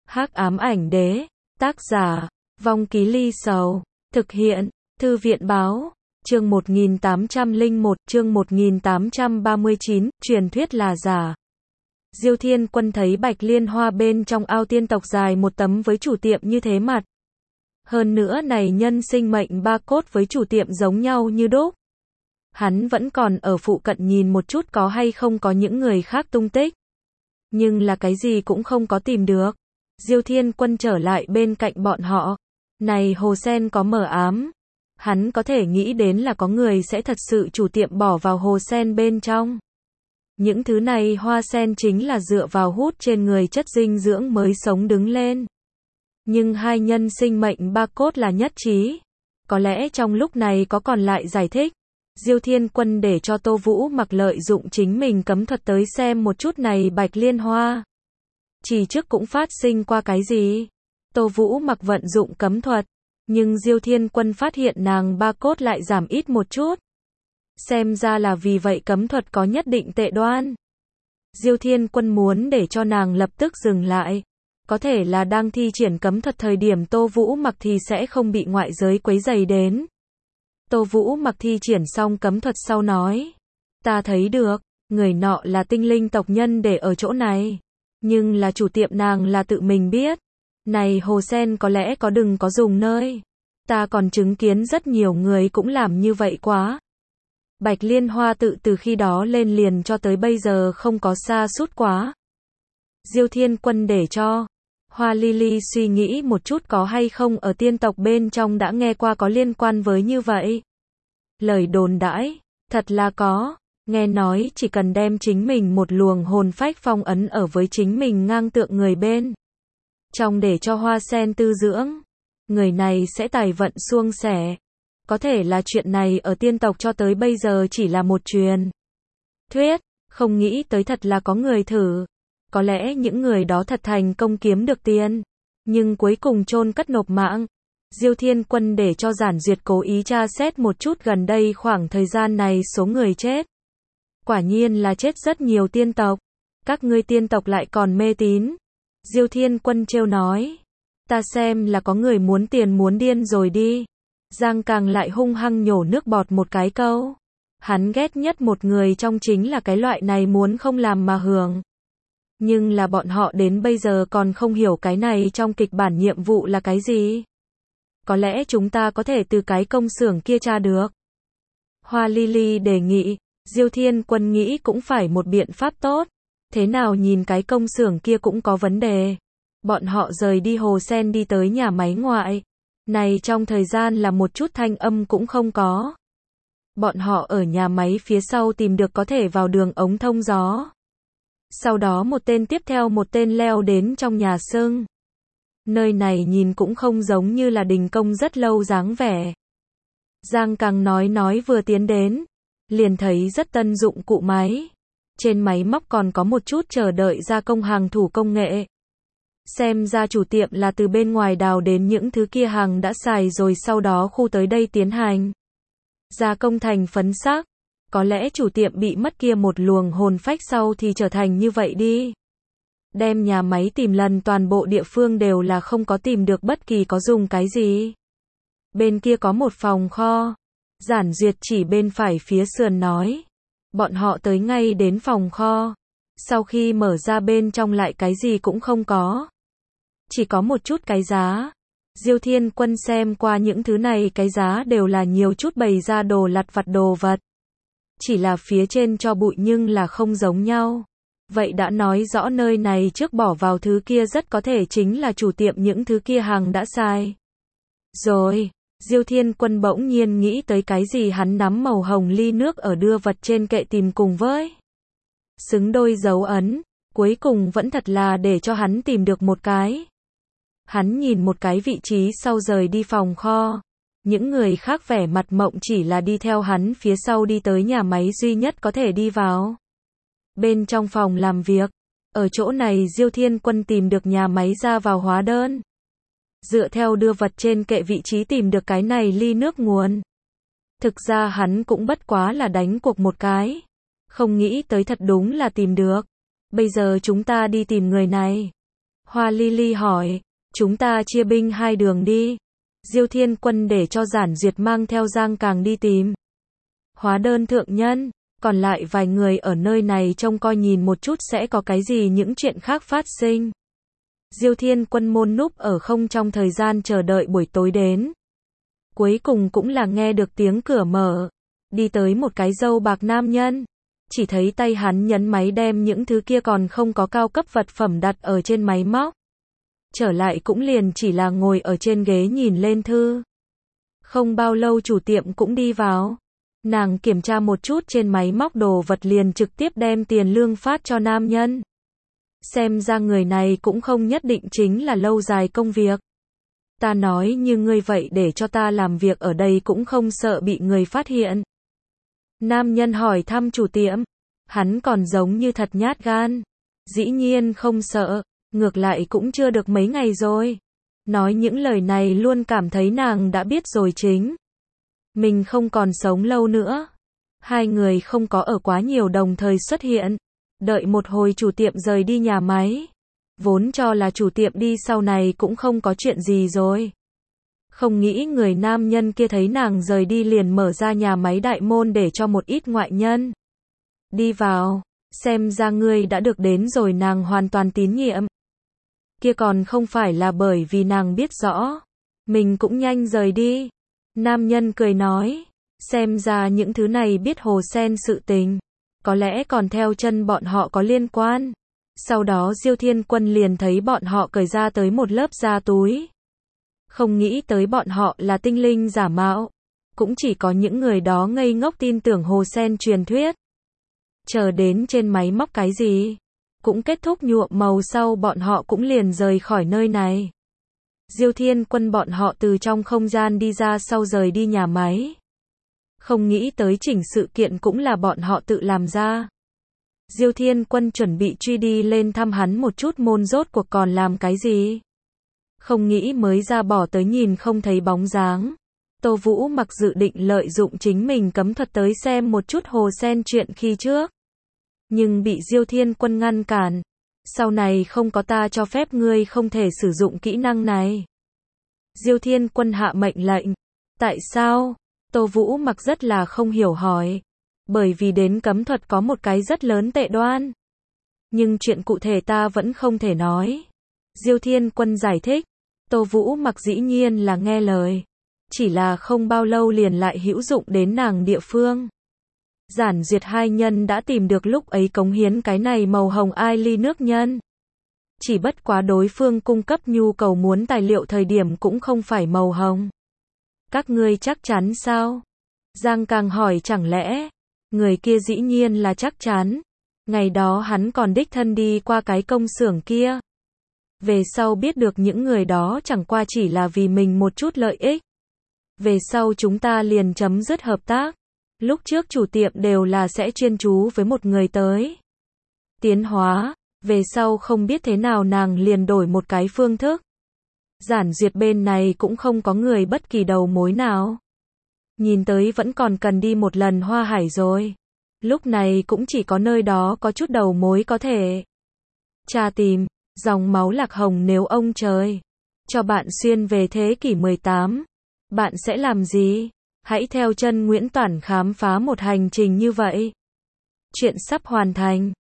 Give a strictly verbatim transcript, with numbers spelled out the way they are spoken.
Hắc ám ảnh đế, tác giả, Vong Ký Ly Sầu, thực hiện, Thư viện báo, chương một nghìn tám trăm lẻ một, chương một nghìn tám trăm ba mươi chín, truyền thuyết là giả. Diêu Thiên Quân thấy Bạch Liên Hoa bên trong ao tiên tộc dài một tấm với chủ tiệm như thế mặt. Hơn nữa này nhân sinh mệnh ba cốt với chủ tiệm giống nhau như đúc. Hắn vẫn còn ở phụ cận nhìn một chút có hay không có những người khác tung tích. Nhưng là cái gì cũng không có tìm được. Diêu Thiên Quân trở lại bên cạnh bọn họ. Này hồ sen có mờ ám. Hắn có thể nghĩ đến là có người sẽ thật sự chủ tiệm bỏ vào hồ sen bên trong. Những thứ này hoa sen chính là dựa vào hút trên người chất dinh dưỡng mới sống đứng lên. Nhưng hai nhân sinh mệnh ba cốt là nhất trí. Có lẽ trong lúc này có còn lại giải thích. Diêu Thiên Quân để cho Tô Vũ Mặc lợi dụng chính mình cấm thuật tới xem một chút này Bạch Liên Hoa. Chỉ trước cũng phát sinh qua cái gì? Tô Vũ Mặc vận dụng cấm thuật. Nhưng Diêu Thiên Quân phát hiện nàng ba cốt lại giảm ít một chút. Xem ra là vì vậy cấm thuật có nhất định tệ đoan. Diêu Thiên Quân muốn để cho nàng lập tức dừng lại. Có thể là đang thi triển cấm thuật thời điểm Tô Vũ Mặc thì sẽ không bị ngoại giới quấy rầy đến. Tô Vũ Mặc thi triển xong cấm thuật sau nói. Ta thấy được, người nọ là tinh linh tộc nhân để ở chỗ này. Nhưng là chủ tiệm nàng là tự mình biết. Này hồ sen có lẽ có đừng có dùng nơi. Ta còn chứng kiến rất nhiều người cũng làm như vậy quá. Bạch Liên Hoa tự từ khi đó lên liền cho tới bây giờ không có xa sút quá. Diêu Thiên Quân để cho Hoa Ly Ly suy nghĩ một chút có hay không ở tiên tộc bên trong đã nghe qua có liên quan với như vậy. Lời đồn đãi, thật là có, nghe nói chỉ cần đem chính mình một luồng hồn phách phong ấn ở với chính mình ngang tượng người bên. Trong để cho hoa sen tư dưỡng, người này sẽ tài vận suông sẻ. Có thể là chuyện này ở tiên tộc cho tới bây giờ chỉ là một truyền thuyết, không nghĩ tới thật là có người thử. Có lẽ những người đó thật thành công kiếm được tiền, nhưng cuối cùng chôn cất nộp mạng. Diêu Thiên Quân để cho Giản Duyệt cố ý tra xét một chút gần đây khoảng thời gian này số người chết. Quả nhiên là chết rất nhiều tiên tộc. Các ngươi tiên tộc lại còn mê tín. Diêu Thiên Quân trêu nói. Ta xem là có người muốn tiền muốn điên rồi đi. Giang Càng lại hung hăng nhổ nước bọt một cái câu. Hắn ghét nhất một người trong chính là cái loại này muốn không làm mà hưởng. Nhưng là bọn họ đến bây giờ còn không hiểu cái này trong kịch bản nhiệm vụ là cái gì. Có lẽ chúng ta có thể từ cái công xưởng kia tra được. Hoa Ly Ly đề nghị. Diêu Thiên Quân nghĩ cũng phải một biện pháp tốt. Thế nào nhìn cái công xưởng kia cũng có vấn đề. Bọn họ rời đi hồ sen đi tới nhà máy ngoại. Này trong thời gian là một chút thanh âm cũng không có. Bọn họ ở nhà máy phía sau tìm được có thể vào đường ống thông gió. Sau đó một tên tiếp theo một tên leo đến trong nhà xương. Nơi này nhìn cũng không giống như là đình công rất lâu dáng vẻ. Giang Càng nói nói vừa tiến đến. Liền thấy rất tân dụng cụ máy. Trên máy móc còn có một chút chờ đợi gia công hàng thủ công nghệ. Xem ra chủ tiệm là từ bên ngoài đào đến những thứ kia hàng đã xài rồi sau đó khu tới đây tiến hành gia công thành phấn sắc. Có lẽ chủ tiệm bị mất kia một luồng hồn phách sau thì trở thành như vậy đi. Đem nhà máy tìm lần toàn bộ địa phương đều là không có tìm được bất kỳ có dùng cái gì. Bên kia có một phòng kho. Giản Duyệt chỉ bên phải phía sườn nói. Bọn họ tới ngay đến phòng kho. Sau khi mở ra bên trong lại cái gì cũng không có. Chỉ có một chút cái giá. Diêu Thiên Quân xem qua những thứ này cái giá đều là nhiều chút bày ra đồ lặt vặt đồ vật. Chỉ là phía trên cho bụi nhưng là không giống nhau. Vậy đã nói rõ nơi này trước bỏ vào thứ kia rất có thể chính là chủ tiệm những thứ kia hàng đã sai. Rồi, Diêu Thiên Quân bỗng nhiên nghĩ tới cái gì hắn nắm màu hồng ly nước ở đưa vật trên kệ tìm cùng với. Xứng đôi dấu ấn, cuối cùng vẫn thật là để cho hắn tìm được một cái. Hắn nhìn một cái vị trí sau rời đi phòng kho. Những người khác vẻ mặt mộng chỉ là đi theo hắn phía sau đi tới nhà máy duy nhất có thể đi vào. Bên trong phòng làm việc, ở chỗ này Diêu Thiên Quân tìm được nhà máy ra vào hóa đơn. Dựa theo đưa vật trên kệ vị trí tìm được cái này ly nước nguồn. Thực ra hắn cũng bất quá là đánh cuộc một cái. Không nghĩ tới thật đúng là tìm được. Bây giờ chúng ta đi tìm người này. Hoa Ly Ly hỏi, chúng ta chia binh hai đường đi. Diêu Thiên Quân để cho Giản Duyệt mang theo Giang Càng đi tìm hóa đơn thượng nhân, còn lại vài người ở nơi này trông coi nhìn một chút sẽ có cái gì những chuyện khác phát sinh. Diêu Thiên Quân môn núp ở không trong thời gian chờ đợi buổi tối đến. Cuối cùng cũng là nghe được tiếng cửa mở, đi tới một cái râu bạc nam nhân. Chỉ thấy tay hắn nhấn máy đem những thứ kia còn không có cao cấp vật phẩm đặt ở trên máy móc. Trở lại cũng liền chỉ là ngồi ở trên ghế nhìn lên thư. Không bao lâu chủ tiệm cũng đi vào. Nàng kiểm tra một chút trên máy móc đồ vật liền trực tiếp đem tiền lương phát cho nam nhân. Xem ra người này cũng không nhất định chính là lâu dài công việc. Ta nói như ngươi vậy để cho ta làm việc ở đây cũng không sợ bị người phát hiện. Nam nhân hỏi thăm chủ tiệm. Hắn còn giống như thật nhát gan. Dĩ nhiên không sợ, ngược lại cũng chưa được mấy ngày rồi. Nói những lời này luôn cảm thấy nàng đã biết rồi chính. Mình không còn sống lâu nữa. Hai người không có ở quá nhiều đồng thời xuất hiện. Đợi một hồi chủ tiệm rời đi nhà máy. Vốn cho là chủ tiệm đi sau này cũng không có chuyện gì rồi. Không nghĩ người nam nhân kia thấy nàng rời đi liền mở ra nhà máy đại môn để cho một ít ngoại nhân đi vào. Xem ra ngươi đã được đến rồi, nàng hoàn toàn tín nhiệm. Kia còn không phải là bởi vì nàng biết rõ mình cũng nhanh rời đi. Nam nhân cười nói, xem ra những thứ này biết hồ sen sự tình, có lẽ còn theo chân bọn họ có liên quan. Sau đó Diêu Thiên Quân liền thấy bọn họ cởi ra tới một lớp da túi. Không nghĩ tới bọn họ là tinh linh giả mạo. Cũng chỉ có những người đó ngây ngốc tin tưởng hồ sen truyền thuyết. Chờ đến trên máy móc cái gì cũng kết thúc nhuộm màu sau bọn họ cũng liền rời khỏi nơi này. Diêu Thiên Quân bọn họ từ trong không gian đi ra sau rời đi nhà máy. Không nghĩ tới chỉnh sự kiện cũng là bọn họ tự làm ra. Diêu Thiên Quân chuẩn bị truy đi lên thăm hắn một chút môn rốt cuộc còn làm cái gì. Không nghĩ mới ra bỏ tới nhìn không thấy bóng dáng. Tô Vũ Mặc dự định lợi dụng chính mình cấm thuật tới xem một chút hồ sen chuyện khi trước. Nhưng bị Diêu Thiên Quân ngăn cản. Sau này không có ta cho phép ngươi không thể sử dụng kỹ năng này. Diêu Thiên Quân hạ mệnh lệnh. Tại sao? Tô Vũ Mặc rất là không hiểu hỏi. Bởi vì đến cấm thuật có một cái rất lớn tệ đoan. Nhưng chuyện cụ thể ta vẫn không thể nói. Diêu Thiên Quân giải thích. Tô Vũ Mặc dĩ nhiên là nghe lời. Chỉ là không bao lâu liền lại hữu dụng đến nàng địa phương. Giản Duyệt hai nhân đã tìm được lúc ấy cống hiến cái này màu hồng ai ly nước nhân. Chỉ bất quá đối phương cung cấp nhu cầu muốn tài liệu thời điểm cũng không phải màu hồng. Các ngươi chắc chắn sao? Giang Càng hỏi chẳng lẽ, người kia dĩ nhiên là chắc chắn. Ngày đó hắn còn đích thân đi qua cái công xưởng kia. Về sau biết được những người đó chẳng qua chỉ là vì mình một chút lợi ích. Về sau chúng ta liền chấm dứt hợp tác. Lúc trước chủ tiệm đều là sẽ chuyên chú với một người tới tiến hóa. Về sau không biết thế nào nàng liền đổi một cái phương thức. Giản Duyệt bên này cũng không có người bất kỳ đầu mối nào. Nhìn tới vẫn còn cần đi một lần Hoa Hải rồi. Lúc này cũng chỉ có nơi đó có chút đầu mối có thể tra tìm. Dòng máu lạc hồng nếu ông trời cho bạn xuyên về thế kỷ mười tám, bạn sẽ làm gì? Hãy theo chân Nguyễn Toản khám phá một hành trình như vậy. Chuyện sắp hoàn thành.